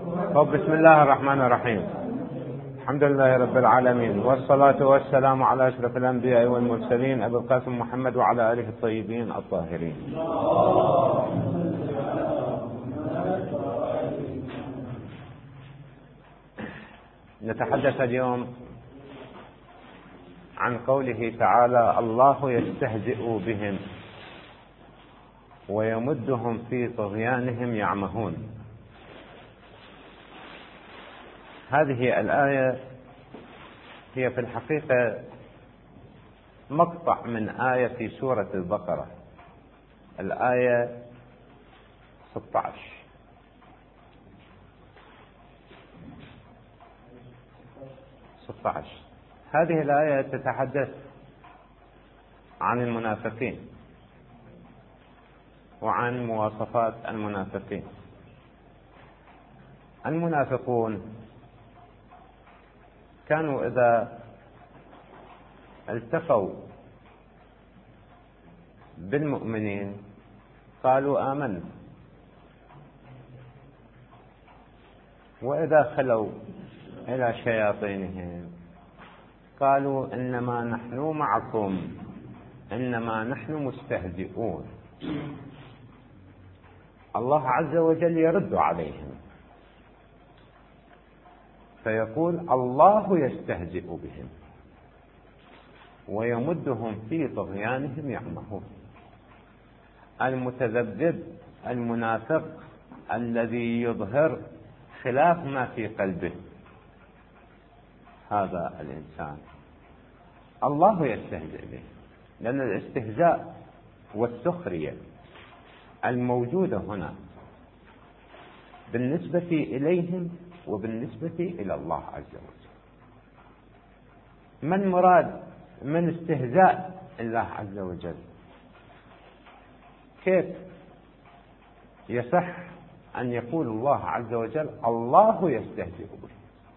بسم الله الرحمن الرحيم. الحمد لله رب العالمين، والصلاة والسلام على أشرف الأنبياء والمرسلين أبي القاسم محمد وعلى آله الطيبين الطاهرين. نتحدث اليوم عن قوله تعالى: الله يستهزئ بهم ويمدهم في طغيانهم يعمهون. هذه الآية هي في الحقيقة مقطع من آية في سورة البقرة، الآية 16. هذه الآية تتحدث عن المنافقين وعن مواصفات المنافقين. المنافقون كانوا إذا التقوا بالمؤمنين قالوا آمنا، وإذا خلوا إلى شياطينهم قالوا إنما نحن معكم إنما نحن مستهزئون. الله عز وجل يرد عليهم فيقول: الله يستهزئ بهم ويمدهم في طغيانهم يعمهون. المتذبذب المنافق الذي يظهر خلاف ما في قلبه، هذا الإنسان الله يستهزئ به، لأن الاستهزاء والسخرية الموجودة هنا بالنسبة إليهم وبالنسبة إلى الله عز وجل. من مراد من استهزاء الله عز وجل؟ كيف يصح أن يقول الله عز وجل الله يستهزئ به؟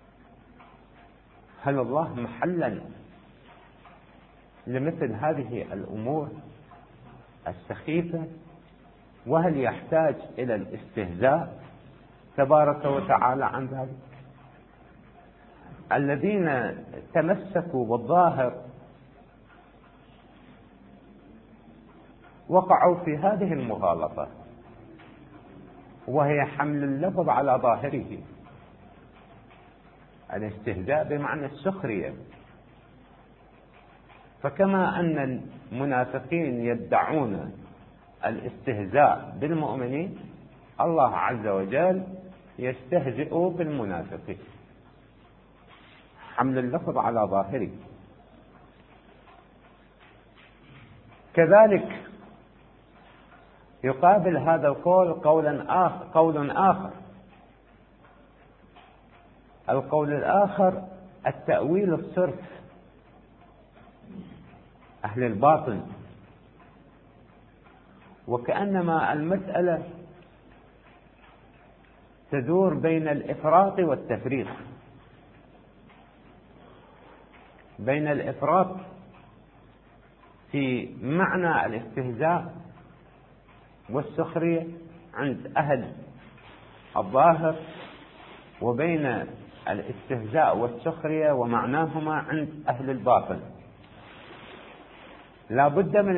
هل الله محلا لمثل هذه الأمور السخيفة؟ وهل يحتاج إلى الاستهزاء تبارك وتعالى عن ذلك؟ الذين تمسكوا بالظاهر وقعوا في هذه المغالطة، وهي حمل اللفظ على ظاهره، الاستهزاء بمعنى السخرية. فكما أن المنافقين يدعون الاستهزاء بالمؤمنين، الله عز وجل يستهزئ بالمنافقين، حمل اللفظ على ظاهره. كذلك يقابل هذا القول قول آخر. القول الآخر التأويل الصرف، أهل الباطل، وكأنما المسألة تدور بين الإفراط والتفريط، بين الإفراط في معنى الاستهزاء والسخرية عند أهل الظاهر، وبين الاستهزاء والسخرية ومعناهما عند أهل الباطل. لا بد من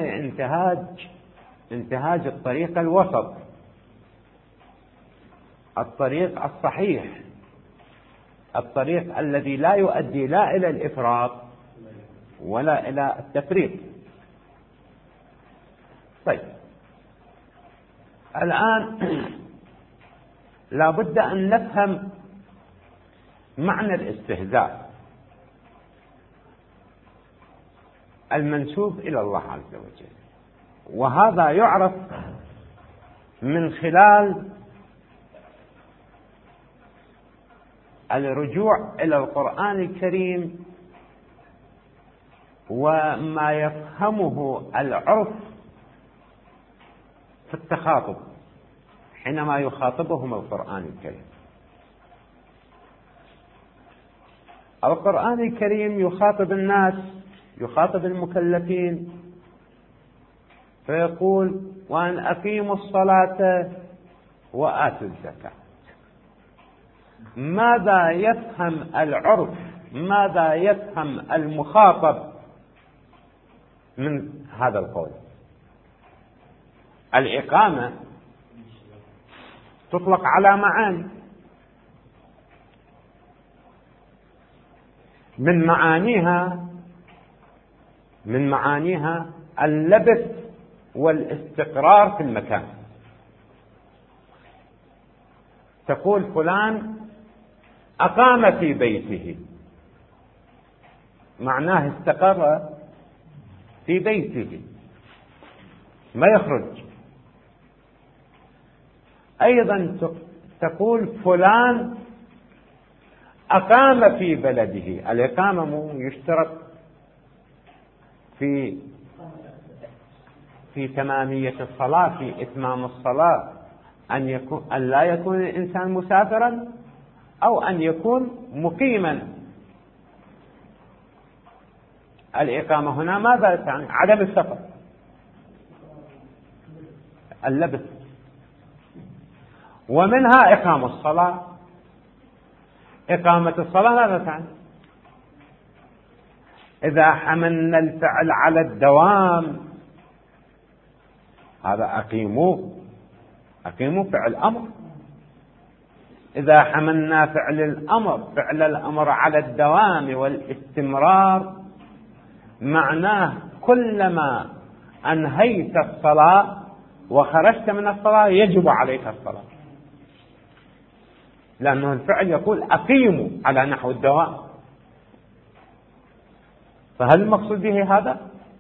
انتهاج الطريق الوسط، الطريق الصحيح، الطريق الذي لا يؤدي لا إلى الإفراط ولا إلى التفريط. طيب، الآن لا بد أن نفهم معنى الاستهزاء المنسوب إلى الله عز وجل، وهذا يعرف من خلال الرجوع إلى القرآن الكريم وما يفهمه العرف في التخاطب حينما يخاطبهم القرآن الكريم. القرآن الكريم يخاطب الناس، يخاطب المكلفين، فيقول: وأن أقيموا الصلاة وآتوا الزكاة. ماذا يفهم العرف، ماذا يفهم المخاطب من هذا القول؟ الإقامة تطلق على معاني، من معانيها اللبث والاستقرار في المكان. تقول فلان أقام في بيته، معناه استقر في بيته ما يخرج. أيضا تقول فلان أقام في بلده. الإقامة يشترط في تمامية الصلاة، في إتمام الصلاة، أن لا يكون الإنسان مسافرا أو أن يكون مقيما. الإقامة هنا ماذا تعني؟ عدم السفر، اللبث. ومنها إقامة الصلاة. إقامة الصلاة ماذا تعني؟ إذا حملنا الفعل على الدوام، هذا أقيموا فعل أمر. إذا حملنا فعل الأمر على الدوام والاستمرار، معناه كلما أنهيت الصلاة وخرجت من الصلاة يجب عليك الصلاة، لأنه الفعل يقول أقيموا على نحو الدوام. فهل المقصود به هذا؟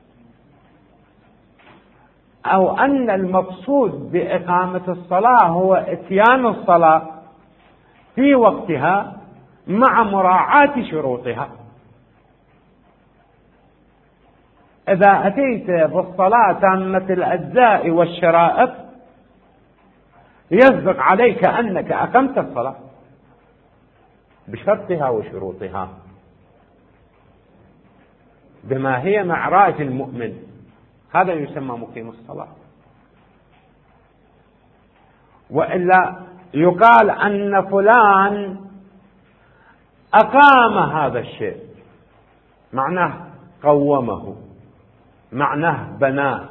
أو أن المقصود بإقامة الصلاة هو إتيان الصلاة في وقتها مع مراعاة شروطها؟ إذا أتيت بالصلاة تامة الأجزاء والشرائط يصدق عليك أنك أقمت الصلاة بشرطها وشروطها، بما هي معراج المؤمن. هذا يسمى مقيم الصلاة. وإلا يقال أن فلان أقام هذا الشيء، معناه قومه، معناه بناه.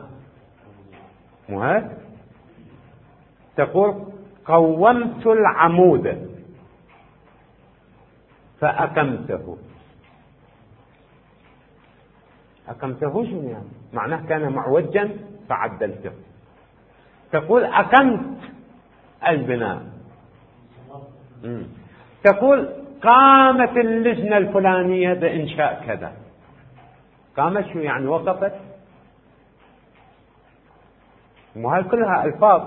تقول قومت العمود فأقمته. أقمته شنو يعني؟ معناه كان معوجا فعدلته. تقول أقمت البناء. تقول قامت اللجنة الفلانية بإنشاء كذا. قامت شو يعني؟ وقفت. وهذه كلها ألفاظ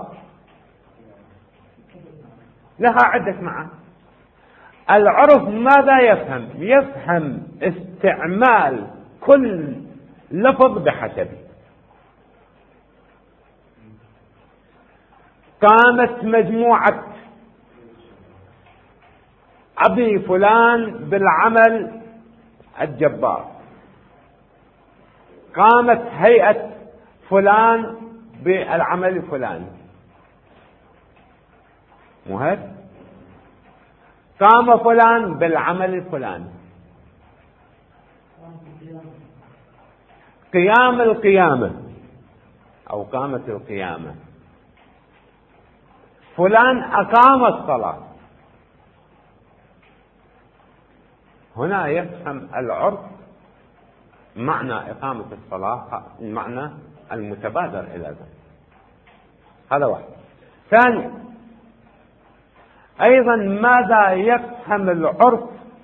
لها عدة معاني. العرف ماذا يفهم؟ يفهم استعمال كل لفظ بحسبه. قامت مجموعة أبي فلان بالعمل الجبار، قامت هيئة فلان بالعمل الفلاني. قام فلان بالعمل الفلاني. قيام القيامة أو قامت القيامة. فلان أقام الصلاة. هنا يفهم العرف معنى إقامة الصلاة، المعنى المتبادر إلى ذلك. هذا واحد. ثاني، أيضا ماذا يفهم العرف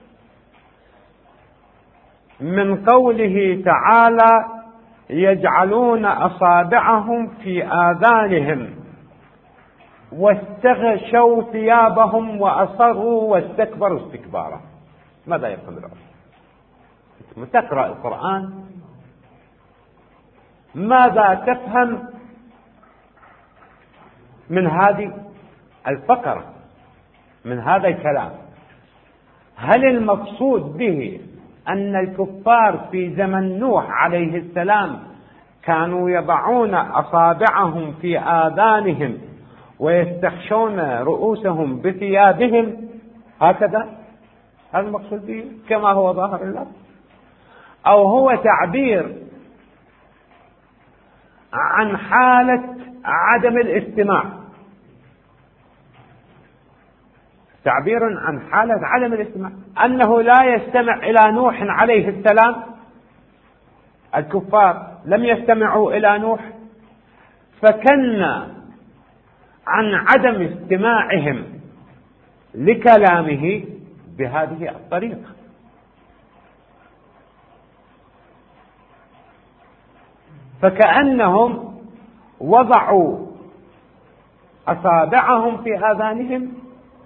من قوله تعالى يجعلون أصابعهم في آذانهم واستغشوا ثيابهم وأصروا واستكبروا استكبارا؟ ماذا يفهم العرف؟ تقرأ القرآن، ماذا تفهم من هذه الفقرة، من هذا الكلام؟ هل المقصود به أن الكفار في زمن نوح عليه السلام كانوا يضعون أصابعهم في آذانهم ويستخشون رؤوسهم بثيابهم، هكذا هذا المقصود به كما هو ظاهر اللفظ، أو هو تعبير عن حالة عدم الاستماع، تعبير عن حالة عدم الاستماع، أنه لا يستمع إلى نوح عليه السلام. الكفار لم يستمعوا إلى نوح، فكنا عن عدم استماعهم لكلامه بهذه الطريقة. فكأنهم وضعوا أصابعهم في آذانهم،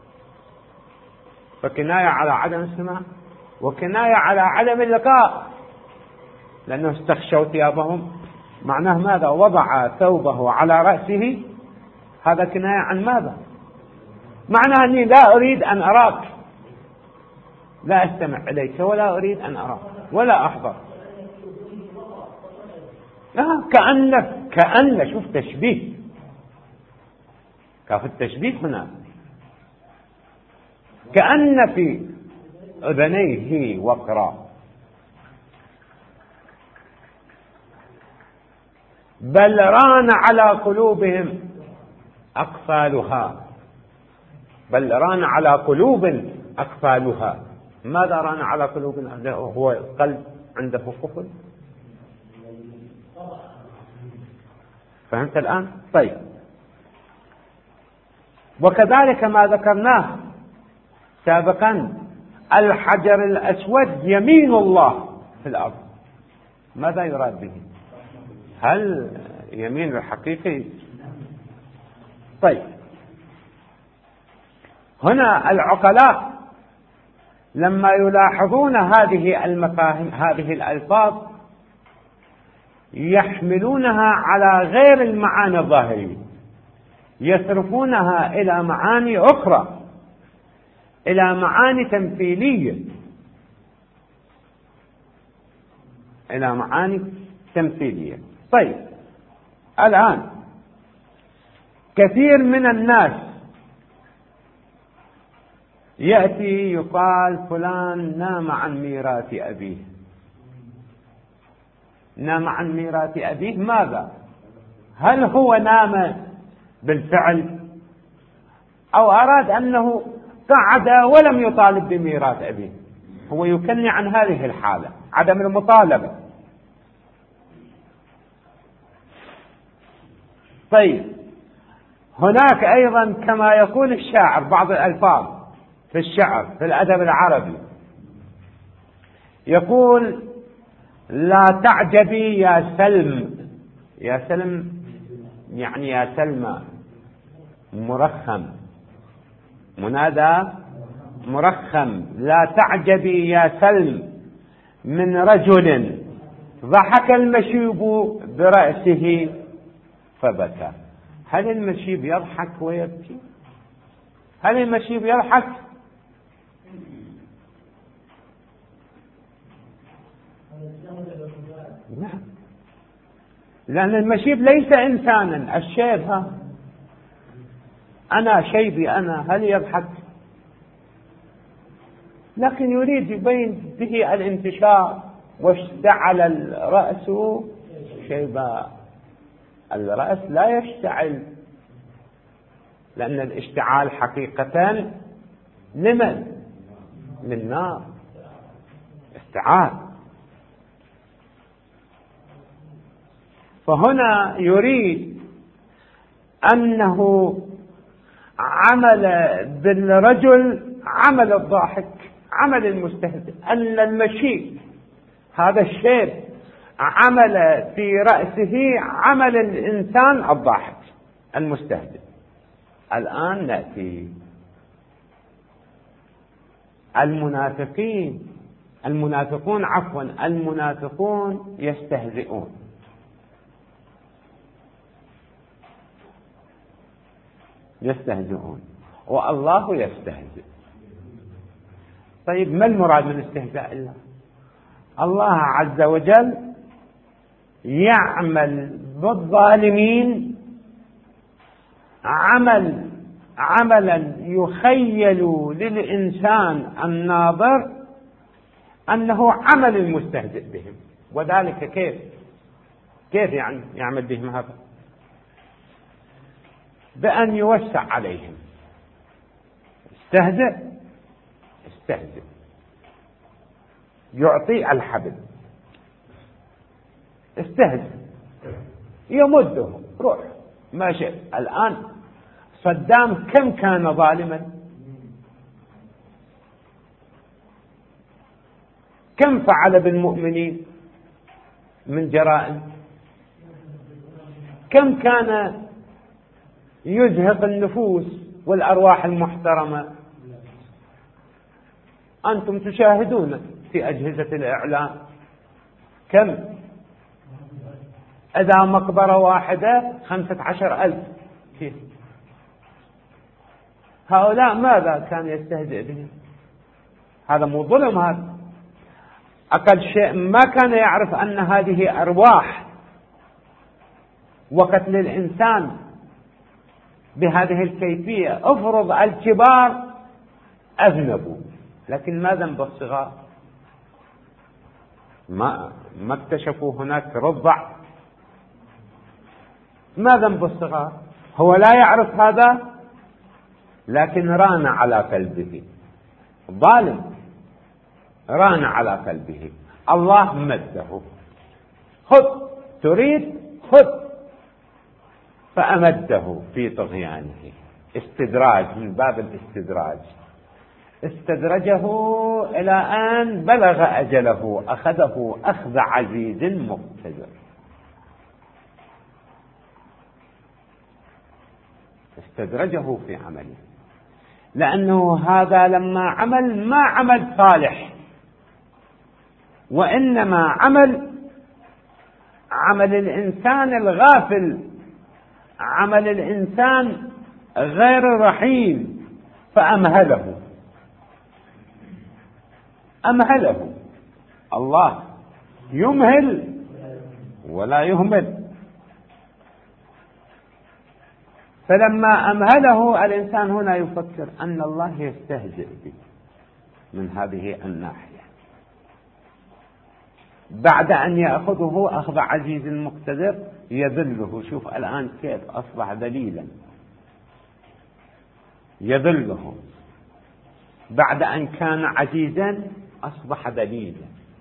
فكناية على عدم السماع وكناية على عدم اللقاء، لأنه استخشوا ثيابهم. معناه ماذا؟ وضع ثوبه على رأسه، هذا كناية عن ماذا؟ معناه أني لا أريد أن أراك، لا أستمع إليك ولا أريد أن أراك ولا أحضر. كأن شوف تشبيه، كاف التشبيه هنا، كأن في أذنيه وقرا، بل ران على قلوبهم أقفالها، بل ران على قلوب أقفالها. ماذا ران على قلوب؟ هو القلب عنده قفل. فهمت الآن؟ طيب، وكذلك ما ذكرناه سابقا، الحجر الأسود يمين الله في الأرض، ماذا يراد به؟ هل يمين الحقيقي؟ طيب، هنا العقلاء لما يلاحظون هذه المفاهيم، هذه الألفاظ، يحملونها على غير المعاني الظاهرية، يصرفونها إلى معاني أخرى، إلى معاني تمثيلية، إلى معاني تمثيلية. طيب، الآن كثير من الناس يأتي يقال فلان نام عن ميراث أبيه، نام عن ميراث أبيه. ماذا؟ هل هو نام بالفعل، أو أراد أنه قعد ولم يطالب بميراث أبيه؟ هو يكني عن هذه الحالة، عدم المطالبة. طيب، هناك أيضا كما يقول الشاعر بعض الألفاظ في الشعر في الأدب العربي، يقول: لا تعجبي يا سلم، يا سلم يعني يا سلمى، مرخم، منادى مرخم. لا تعجبي يا سلم من رجل ضحك المشيب برأسه فبكى. هل المشيب يضحك ويبكي؟ هل المشيب يضحك؟ نعم، لأن المشيب ليس إنسانا. الشيب ها أنا شيبي أنا، هل يضحك؟ لكن يريد يبين به الانتشار. واشتعل الرأس شيبا، الرأس لا يشتعل، لأن الاشتعال حقيقة لمن؟ للنار، اشتعال. فهنا يريد أنه عمل بالرجل عمل الضاحك، عمل المستهزئ، أن المشي هذا الشيء عمل في رأسه عمل الإنسان الضاحك المستهزئ. الآن نأتي المنافقون يستهزئون. والله يستهزئ. طيب، ما المراد من استهزاء الله؟ الله عز وجل يعمل بالظالمين عمل عملا يخيل للإنسان الناظر أنه عمل المستهزئ بهم، وذلك كيف يعني يعمل بهم هذا؟ بأن يوسع عليهم. استهزئ، يعطي الحبل، استهزئ، يمده، روح ما شئت. الآن صدام كم كان ظالما، كم فعل بالمؤمنين من جرائم، كم كان يزهق النفوس والأرواح المحترمة. أنتم تشاهدون في أجهزة الإعلام كم، إذا مقبرة واحدة 15,000. هؤلاء ماذا كان يستهزئ بهم؟ هذا مو ظلم؟ هذا أقل شيء ما كان يعرف أن هذه أرواح، وقتل الإنسان بهذه الكيفية. افرض الكبار أذنبوا، لكن ما ذنب الصغار؟ ما اكتشفوا هناك رضع؟ ما ذنب الصغار؟ هو لا يعرف هذا، لكن ران على قلبه، ظالم ران على قلبه. الله مده، خذ تريد خذ، فأمده في طغيانه. استدراج، من باب الاستدراج. استدرجه إلى أن بلغ أجله، أخذه أخذ عزيز مقتدر. استدرجه في عمله، لأنه هذا لما عمل ما عمل صالح، وإنما عمل الإنسان الغافل، عمل الإنسان غير رحيم، فأمهله. الله يمهل ولا يهمل. فلما أمهله الإنسان هنا يفكر أن الله يستهزئ به من هذه الناحية، بعد أن يأخذه أخذ عزيز مقتدر يذله. شوف الآن كيف أصبح ذليلا، يذله. بعد أن كان عزيزا أصبح ذليلا،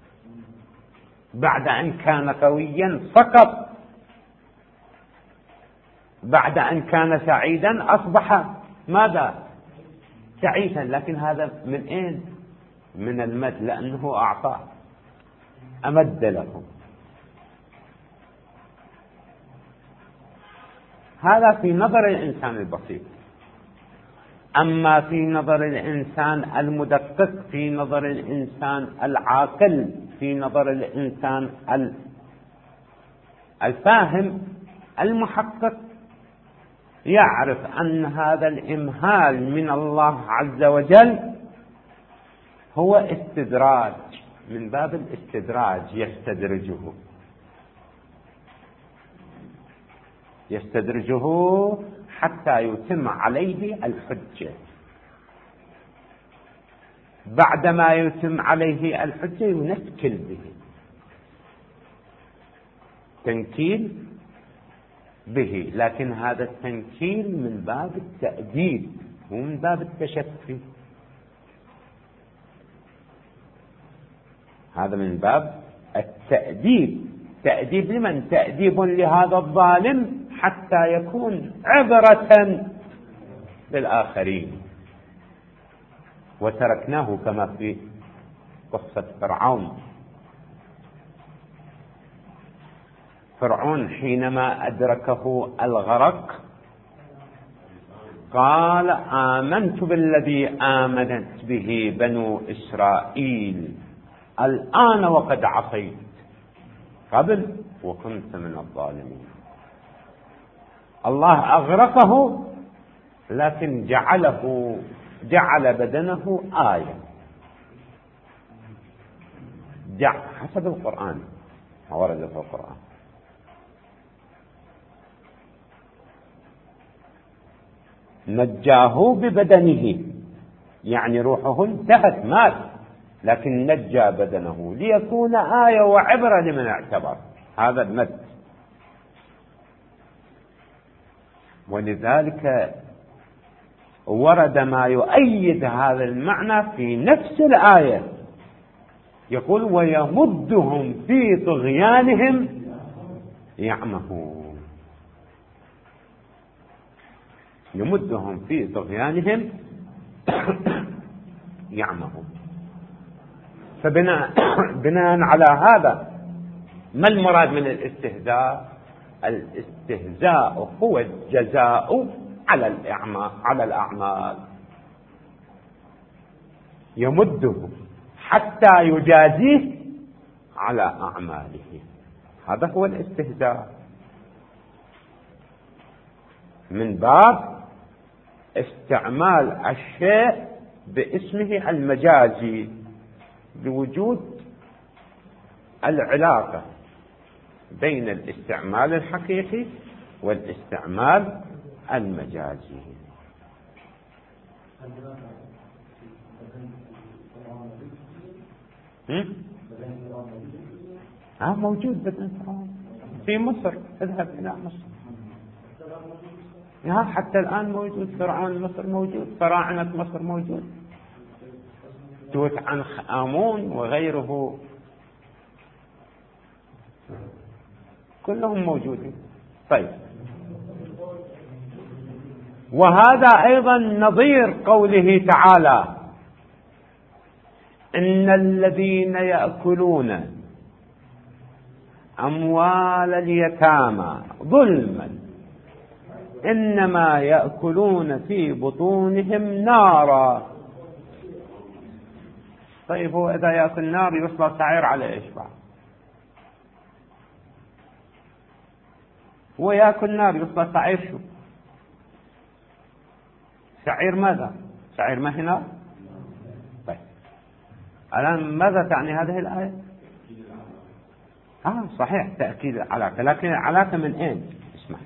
بعد أن كان قويا سقط، بعد أن كان سعيدا أصبح ماذا؟ تعيسا. لكن هذا من أين؟ من المد، لأنه أعطاه، أمد له. هذا في نظر الإنسان البسيط. أما في نظر الإنسان المدقق، في نظر الإنسان العاقل، في نظر الإنسان الفاهم المحقق، يعرف أن هذا الإمهال من الله عز وجل هو استدراج، من باب الاستدراج. يستدرجه حتى يتم عليه الحجة. بعدما يتم عليه الحجة ينكل به، تنكيل به. لكن هذا التنكيل من باب التأديب ومن باب التشفي. هذا من باب التأديب. تأديب لمن؟ تأديب لهذا الظالم حتى يكون عبرة للآخرين. وتركناه كما في قصة فرعون حينما أدركه الغرق قال آمنت بالذي آمنت به بنو إسرائيل الآن وقد عصيت قبل وكنت من الظالمين. الله أغرقه، لكن جعل بدنه آية، حسب القرآن ورد في القرآن. نجاه ببدنه، يعني روحه انتهت مات، لكن نجى بدنه ليكون آية وعبرة لمن اعتبر. هذا المد. ولذلك ورد ما يؤيد هذا المعنى في نفس الآية، يقول ويمدهم في طغيانهم يعمهون. يمدهم في طغيانهم يعمهون. فبناء على هذا ما المراد من الاستهزاء؟ الاستهزاء هو الجزاء على الأعمال، يمده حتى يجازيه على أعماله. هذا هو الاستهزاء، من باب استعمال الشيء باسمه المجازي بوجود العلاقة بين الاستعمال الحقيقي والاستعمال المجازي. موجود بدن فرعون في مصر، اذهب إلى مصر، حتى الآن موجود. فرعون مصر موجود، فراعنة مصر موجود، توت عنخ آمون وغيره كلهم موجودين. طيب، وهذا أيضا نظير قوله تعالى إن الذين يأكلون أموال اليتامى ظلما إنما يأكلون في بطونهم نارا. طيب، هو إذا يأكل نار يصلى سعير على إيش بعد؟ هو يأكل نار يصلى سعير شو؟ سعير ماذا؟ سعير ما هي نار؟ طيب، الآن ماذا تعني هذه الآية؟ صحيح تأكيد العلاقة، لكن العلاقة من أين؟ اسمع.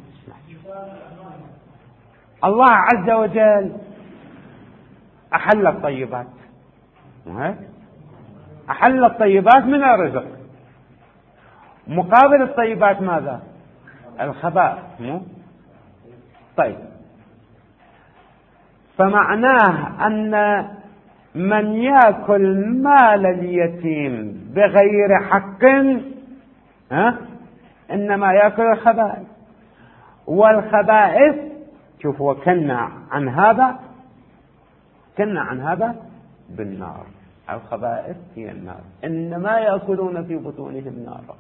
الله عز وجل أحل الطيبات، أحل الطيبات من الرزق، مقابل الطيبات ماذا؟ الخبائث. طيب، فمعناه أن من يأكل مال اليتيم بغير حق إنما يأكل الخبائث، والخبائث شوف وكنا عن هذا بالنار. الخبائث هي النار، إنما يأكلون في بطونهم نارا.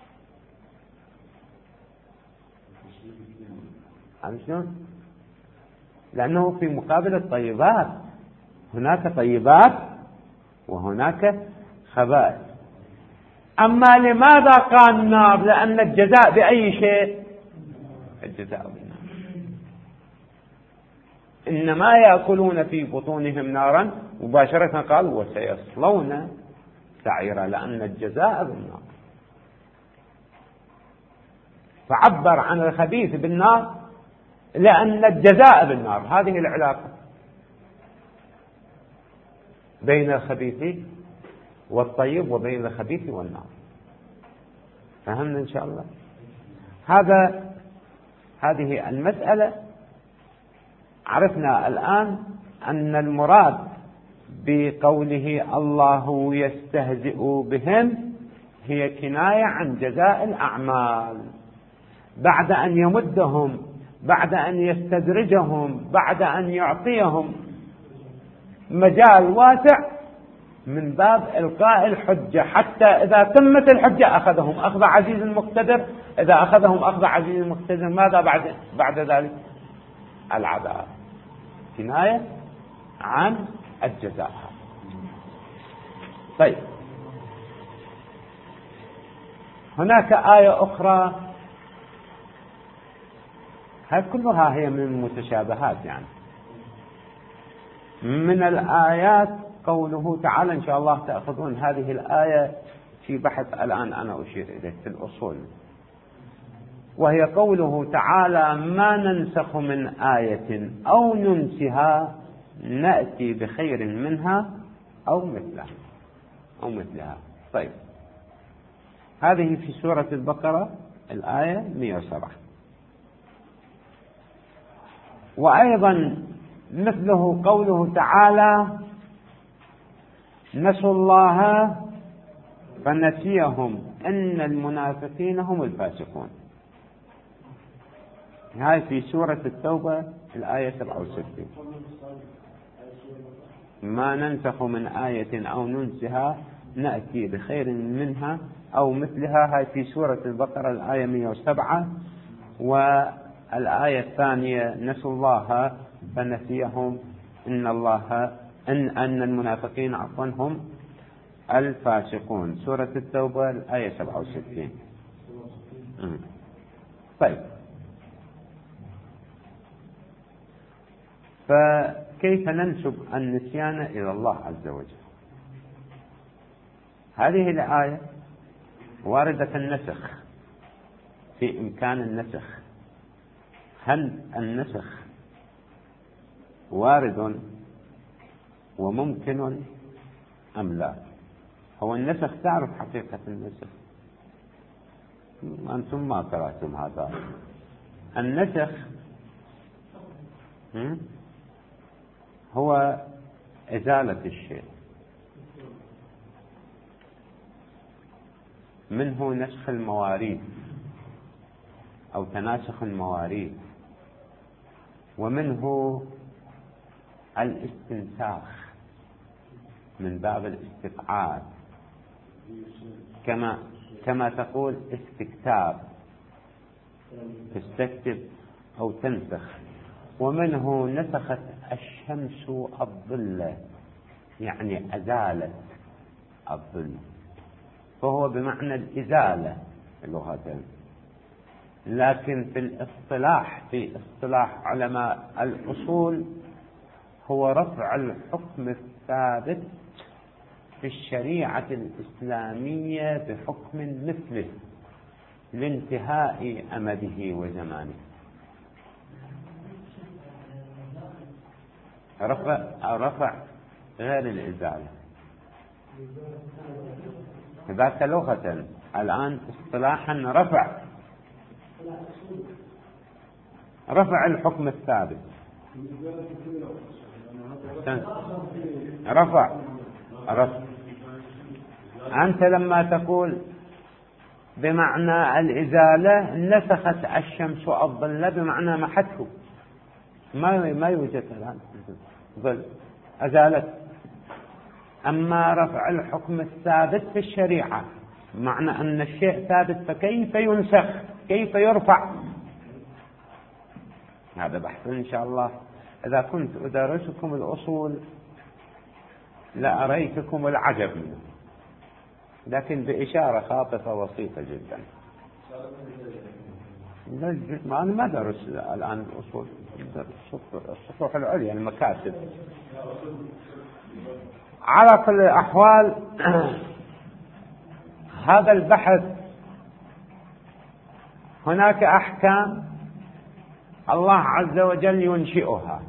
شلون؟ لأنه في مقابل الطيبات هناك طيبات وهناك خبائث. أما لماذا قال النار؟ لأن الجزاء بأي شيء؟ الجزاء بالنار. إنما يأكلون في بطونهم نارا، مباشرة قال وسيصلون سعيرا، لأن الجزاء بالنار. فعبر عن الخبيث بالنار لأن الجزاء بالنار. هذه العلاقة بين الخبيث والطيب وبين الخبيث والنار. فهمنا إن شاء الله؟ هذه المسألة. عرفنا الآن أن المراد بقوله الله يستهزئ بهم هي كناية عن جزاء الأعمال، بعد أن يمدهم، بعد أن يستدرجهم، بعد أن يعطيهم مجال واسع من باب إلقاء الحجة، حتى إذا تمت الحجة أخذهم أخذ عزيز مقتدر. إذا أخذهم أخذ عزيز مقتدر ماذا بعد ذلك؟ العذاب، كناية عن الجزاء. طيب، هناك آية أخرى، هذه كلها هي من المتشابهات، يعني من الآيات قوله تعالى، إن شاء الله تأخذون هذه الآية في بحث الآن أنا أشير إليه في الأصول. وهي قوله تعالى: ما ننسخ من آية أو ننسها نأتي بخير منها أو مثلها. طيب، هذه في سورة البقرة الآية 107. وأيضا مثله قوله تعالى: نسوا الله فنسيهم إن المنافقين هم الفاسقون. هاي في سورة التوبة الآية 67. ما ننسخ من آية أو ننسها نأتي بخير منها أو مثلها. هاي في سورة البقرة الآية 107. والآية الثانية: نسوا الله فنسيهم إن المنافقين هم الفاسقون. سورة التوبة الآية 67. طيب، فكيف ننسب النسيان إلى الله عز وجل؟ هذه الآية واردة النسخ، في إمكان النسخ. هل النسخ وارد وممكن أم لا؟ هو النسخ، تعرف حقيقة النسخ؟ أنتم ما قرأتم هذا. النسخ هو إزالة الشيء، منه نسخ المواريث أو تناسخ المواريث، ومنه الاستنساخ من باب الاستقعاد، كما تقول استكتاب، تستكتب أو تنسخ. ومنه نسخت الشمس الظل، يعني أزالت الظل، فهو بمعنى الإزالة لغة. لكن في اصطلاح علماء الأصول هو رفع الحكم الثابت في الشريعة الإسلامية بحكم مثله لانتهاء أمده وزمانه. رفع غير الإزالة، ذاك لغة. الآن اصطلاحا رفع الحكم الثابت. رفع. أنت لما تقول بمعنى الإزالة نسخت الشمس الظل بمعنى محته، ما يوجد الآن ظل، أزالت. أما رفع الحكم الثابت في الشريعة معنى أن الشيء ثابت، فكيف ينسخ؟ كيف يرفع؟ هذا بحث إن شاء الله. إذا كنت أدرسكم الأصول لأريتكم العجب منه، لكن بإشارة خاطفة بسيطة جدا. أنا ما درس الآن الأصول، السطوح العليا، المكاتب. على كل الأحوال هذا البحث هناك أحكام الله عز وجل ينشئها،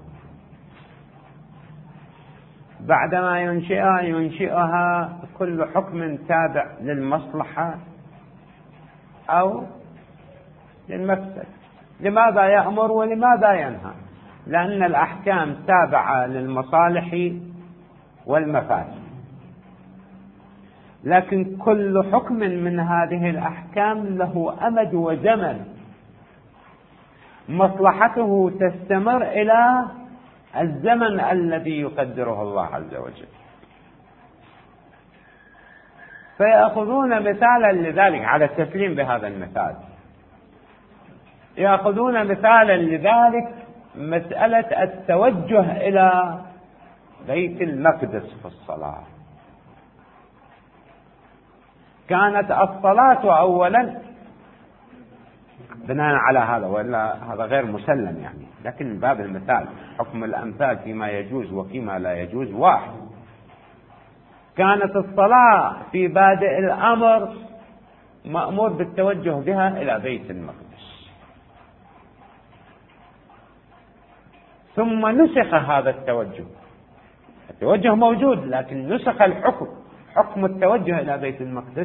بعدما ينشئها كل حكم تابع للمصلحة أو للمفسد. لماذا يأمر ولماذا ينهى؟ لأن الأحكام تابعة للمصالح والمفاسد، لكن كل حكم من هذه الأحكام له أمد وزمن، مصلحته تستمر إلى الزمن الذي يقدره الله عز وجل. فيأخذون مثالا لذلك، على التسليم بهذا المثال، يأخذون مثالا لذلك مسألة التوجه إلى بيت المقدس في الصلاة. كانت الصلاة أولا بناء على هذا، وإلا هذا غير مسلم يعني، لكن من باب المثال، حكم الأمثال فيما يجوز وفيما لا يجوز واحد. كانت الصلاة في بادئ الأمر مأمور بالتوجه بها إلى بيت المقدس، ثم نسخ هذا التوجه. التوجه موجود لكن نسخ الحكم، حكم التوجه إلى بيت المقدس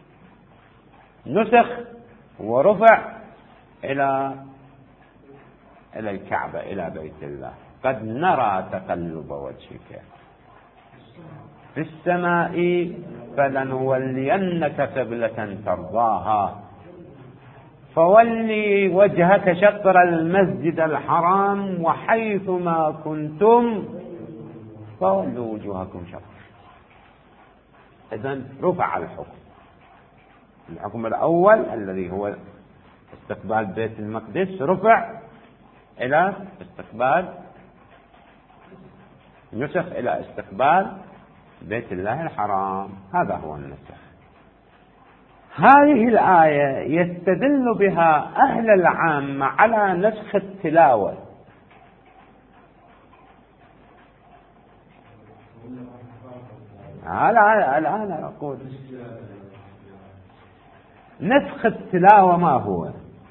نسخ ورفع إلى الكعبة، إلى بيت الله. قد نرى تقلب وجهك في السماء فلنولينك قبلة ترضاها فولي وجهك شطر المسجد الحرام وحيثما كنتم فولوا وجوهكم شطر. إذن رفع الحكم الأول الذي هو استقبال بيت المقدس رفع إلى استقبال، نسخ إلى استقبال بيت الله الحرام. هذا هو النسخ. هذه الآية يستدل بها أهل العامة على نسخ التلاوة. الآن أقول نسخ التلاوة ما هو؟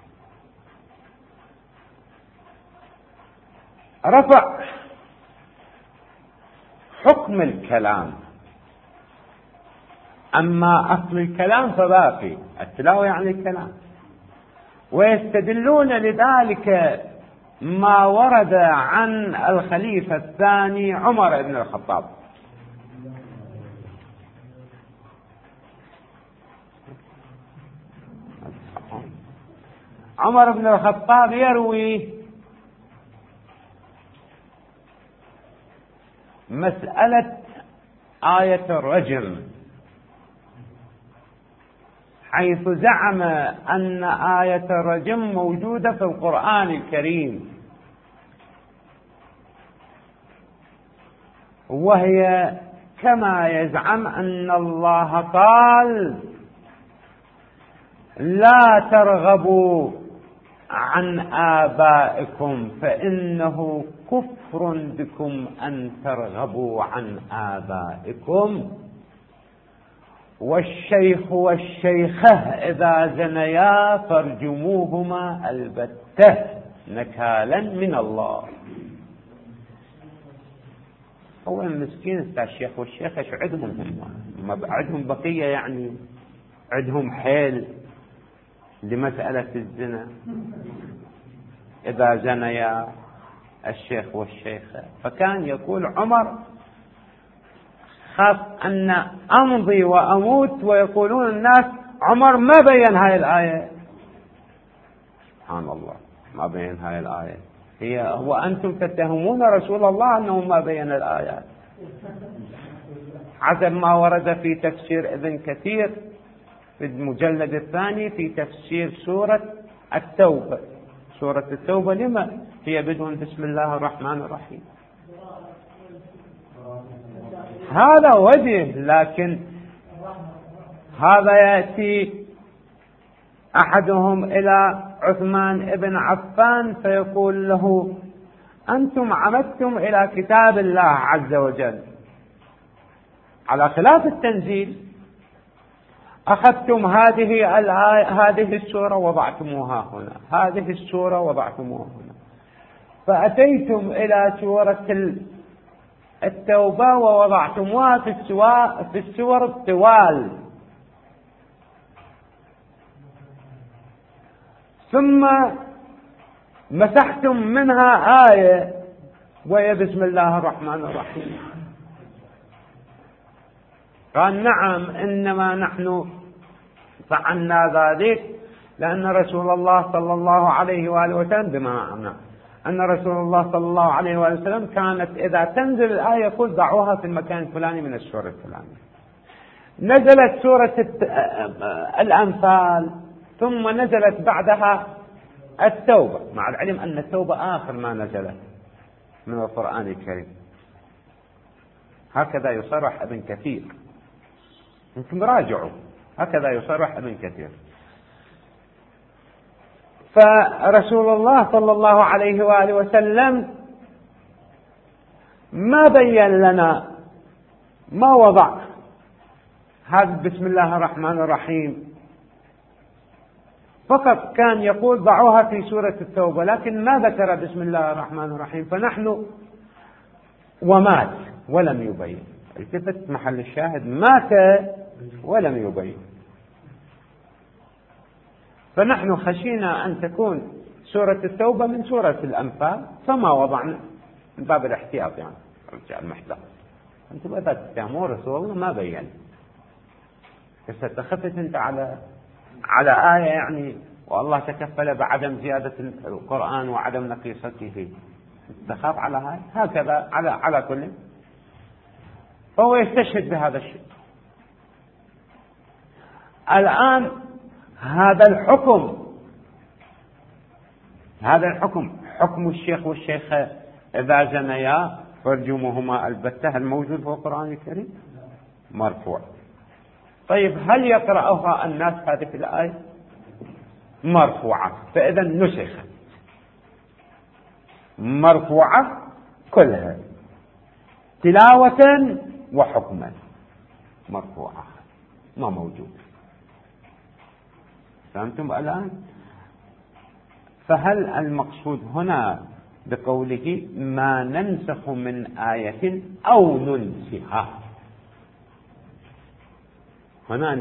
رفع حكم الكلام، أما أصل الكلام فباقي، التلاوة يعني الكلام. ويستدلون لذلك ما ورد عن الخليفة الثاني عمر بن الخطاب. عمر بن الخطاب يروي مسألة آية الرجم، حيث زعم أن آية الرجم موجودة في القرآن الكريم، وهي كما يزعم أن الله قال لا ترغبوا عن آبائكم فإنه كفر بكم أن ترغبوا عن آبائكم، والشيخ والشيخة إذا زنيا فارجموهما البتة نكالا من الله. هو المسكين الشيخ والشيخة شو عندهم؟ هم عندهم بقية، يعني عندهم حيل لمسألة الزنا إذا زنيا الشيخ والشيخة. فكان يقول عمر خاف أن أمضي وأموت ويقولون الناس عمر ما بين هاي الآية. سبحان الله، ما بين هاي الآية. وأنتم تتهمون رسول الله أنه ما بين الآيات، حسب ما ورد في تفسير ابن كثير في المجلد الثاني في تفسير سورة التوبة. سورة التوبة لما هي بدون بسم الله الرحمن الرحيم؟ هذا وجه. لكن هذا يأتي أحدهم إلى عثمان ابن عفان فيقول له أنتم عمدتم إلى كتاب الله عز وجل على خلاف التنزيل، أخذتم هذه السورة وضعتموها هنا، هذه السورة وضعتموها هنا، فأتيتم إلى سورة التوبة ووضعتموها في السور الطوال، ثم مسحتم منها آية وهي بسم الله الرحمن الرحيم. قال نعم، إنما نحن فعلنا ذلك لأن رسول الله صلى الله عليه وآله وسلم، بمعنى أن رسول الله صلى الله عليه وآله وسلم كانت إذا تنزل الآية يقول دعوها في المكان الفلاني من السورة الفلانية. نزلت سورة الأنفال ثم نزلت بعدها التوبة، مع العلم أن التوبة آخر ما نزلت من القرآن الكريم. هكذا يصرح ابن كثير، يمكن راجعوا، هكذا يصرح ابن كثير. فرسول الله صلى الله عليه وآله وسلم ما بين لنا، ما وضع هذا بسم الله الرحمن الرحيم، فقط كان يقول ضعوها في سورة التوبة، لكن ما ذكر بسم الله الرحمن الرحيم. فنحن ومات ولم يبين، التفت محل الشاهد، مات ولم يبين. فنحن خشينا أن تكون سورة التوبة من سورة الأنفال، فما وضعنا من باب الاحتياط، يعني رجع المحتاط. أنتم إذا تتهمون رسول الله ما بين، بس اتخذت أنت على آية يعني، والله تكفل بعدم زيادة القرآن وعدم نقيصته، تخاف على هاي هكذا على كل. فهو يستشهد بهذا الشيء. الآن هذا الحكم حكم الشيخ والشيخة إذا زنيا فارجموهما البتة، الموجود في القرآن الكريم مرفوع. طيب هل يقرأها الناس هذه في الآية؟ مرفوعة، فإذا نسخت، مرفوعة كلها تلاوة وحكما، مرفوعة ما موجود. فهمتم الآن؟ فهل المقصود هنا بقوله ما ننسخ من آية أو ننسها؟ هنا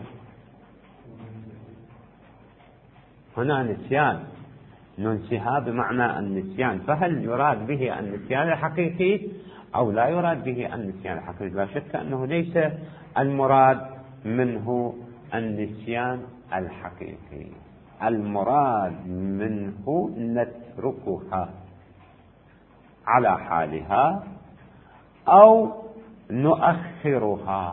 نسيان، ننسها بمعنى النسيان. فهل يراد به النسيان الحقيقي أو لا يراد به النسيان الحقيقي؟ لا شك أنه ليس المراد منه النسيان الحقيقي، المراد منه نتركها على حالها أو نؤخرها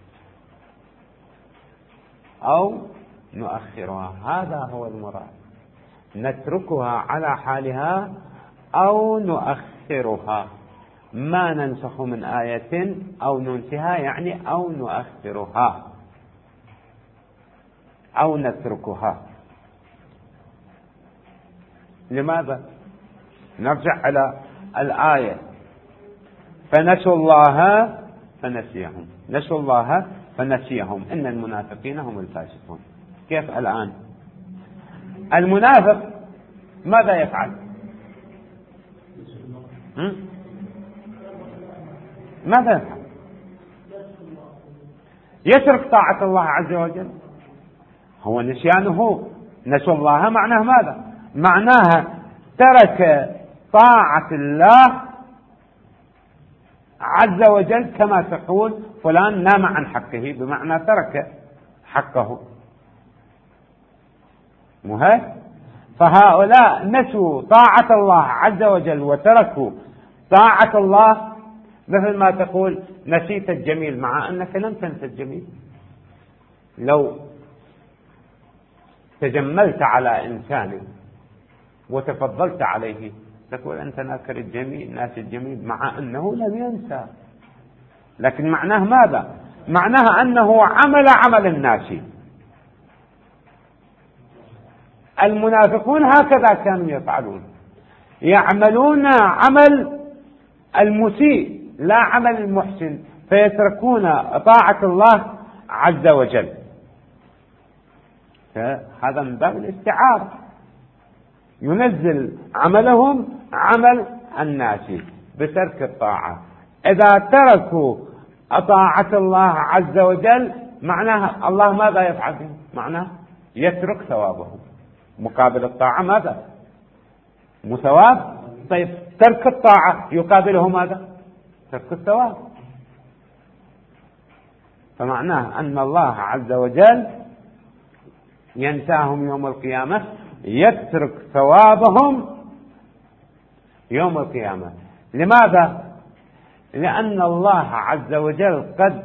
هذا هو المراد، نتركها على حالها أو نؤخرها. ما ننسخ من آية أو ننسها يعني أو نؤخرها أو نتركها. لماذا؟ نرجع إلى الآية، فنسوا الله فنسيهم، نسوا الله فنسيهم، إن المنافقين هم الفاسقون. كيف الآن المنافق ماذا يفعل؟ ماذا يفعل؟ يترك طاعة الله عز وجل. هو نسيانه، نسوا الله معناه ماذا؟ معناها ترك طاعة الله عز وجل، كما تقول فلان نام عن حقه، بمعنى ترك حقه. مهم. فهؤلاء نسوا طاعة الله عز وجل وتركوا طاعة الله، مثل ما تقول نسيت الجميل، مع أنك لم تنسى الجميل. لو تجملت على إنسان وتفضلت عليه تقول أنت ناكر الجميل، ناس الجميل، مع أنه لم ينسى. لكن معناه ماذا؟ معناه أنه عمل الناس. المنافقون هكذا كانوا يفعلون، يعملون عمل المسيء لا عمل المحسن، فيتركون طاعة الله عز وجل. هذا من باب الاستعارة، ينزل عملهم عمل الناس بترك الطاعة. إذا تركوا طاعة الله عز وجل معناه الله ماذا يفعل بهم؟ معناه يترك ثوابهم. مقابل الطاعة ماذا؟ مثواب. طيب ترك الطاعة يقابله ماذا؟ ترك الثواب. فمعناه أن الله عز وجل ينساهم يوم القيامة، يترك ثوابهم يوم القيامة. لماذا؟ لأن الله عز وجل قد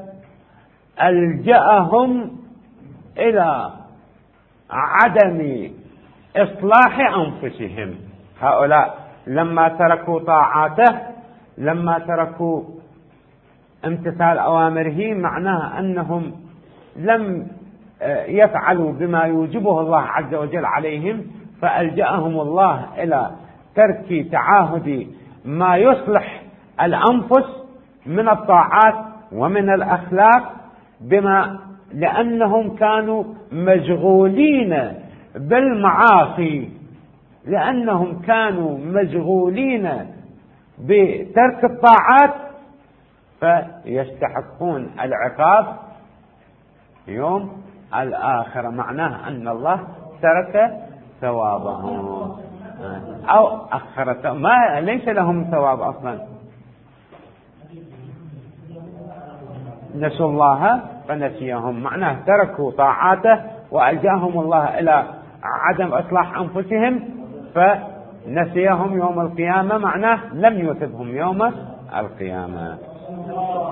ألجأهم إلى عدم إصلاح أنفسهم. هؤلاء لما تركوا طاعاته، لما تركوا امتثال أوامره، معناه أنهم لم يفعلوا بما يوجبه الله عز وجل عليهم، فألجأهم الله إلى ترك تعاهد ما يصلح الأنفس من الطاعات ومن الأخلاق، لأنهم كانوا مشغولين بالمعاصي لأنهم كانوا مشغولين بترك الطاعات، فيستحقون العقاب يوم الآخرة. معناه أن الله ترك ثوابهم أو أخر، ما ليس لهم ثواب أصلا، نسوا الله فنسيهم. معناه تركوا طاعاته وألجاهم الله إلى عدم إصلاح أنفسهم فنسيهم يوم القيامة، معناه لم يثبهم يوم القيامة.